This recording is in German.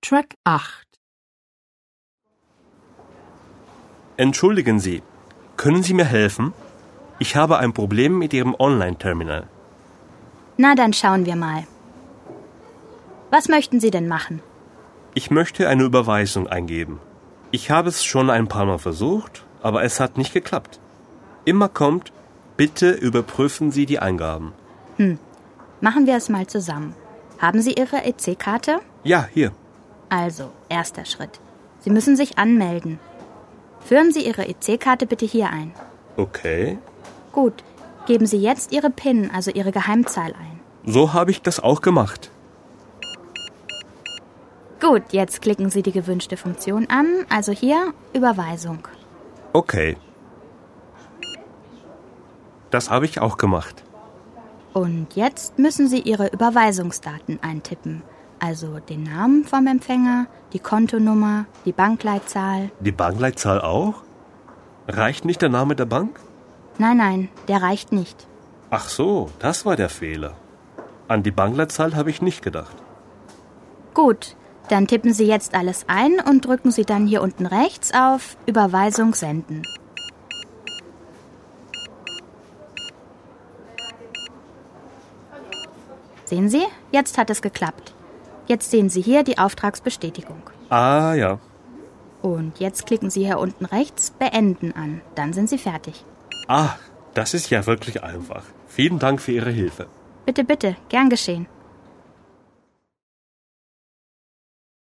Track 8. Entschuldigen Sie, können Sie mir helfen? Ich habe ein Problem mit Ihrem Online-Terminal. Na, dann schauen wir mal. Was möchten Sie denn machen? Ich möchte eine Überweisung eingeben. Ich habe es schon ein paar Mal versucht, aber es hat nicht geklappt. Immer kommt, bitte überprüfen Sie die Eingaben. Machen wir es mal zusammen. Haben Sie Ihre EC-Karte? Ja, hier. Also, erster Schritt. Sie müssen sich anmelden. Führen Sie Ihre EC-Karte bitte hier ein. Okay. Gut, geben Sie jetzt Ihre PIN, also Ihre Geheimzahl ein. So habe ich das auch gemacht. Gut, jetzt klicken Sie die gewünschte Funktion an, also hier Überweisung. Okay. Das habe ich auch gemacht. Und jetzt müssen Sie Ihre Überweisungsdaten eintippen. Also den Namen vom Empfänger, die Kontonummer, die Bankleitzahl. Die Bankleitzahl auch? Reicht nicht der Name der Bank? Nein, der reicht nicht. Ach so, das war der Fehler. An die Bankleitzahl habe ich nicht gedacht. Gut, dann tippen Sie jetzt alles ein und drücken Sie dann hier unten rechts auf Überweisung senden. Sehen Sie? Jetzt hat es geklappt. Jetzt sehen Sie hier die Auftragsbestätigung. Ah ja. Und jetzt klicken Sie hier unten rechts Beenden an. Dann sind Sie fertig. Ah, das ist ja wirklich einfach. Vielen Dank für Ihre Hilfe. Bitte, gern geschehen.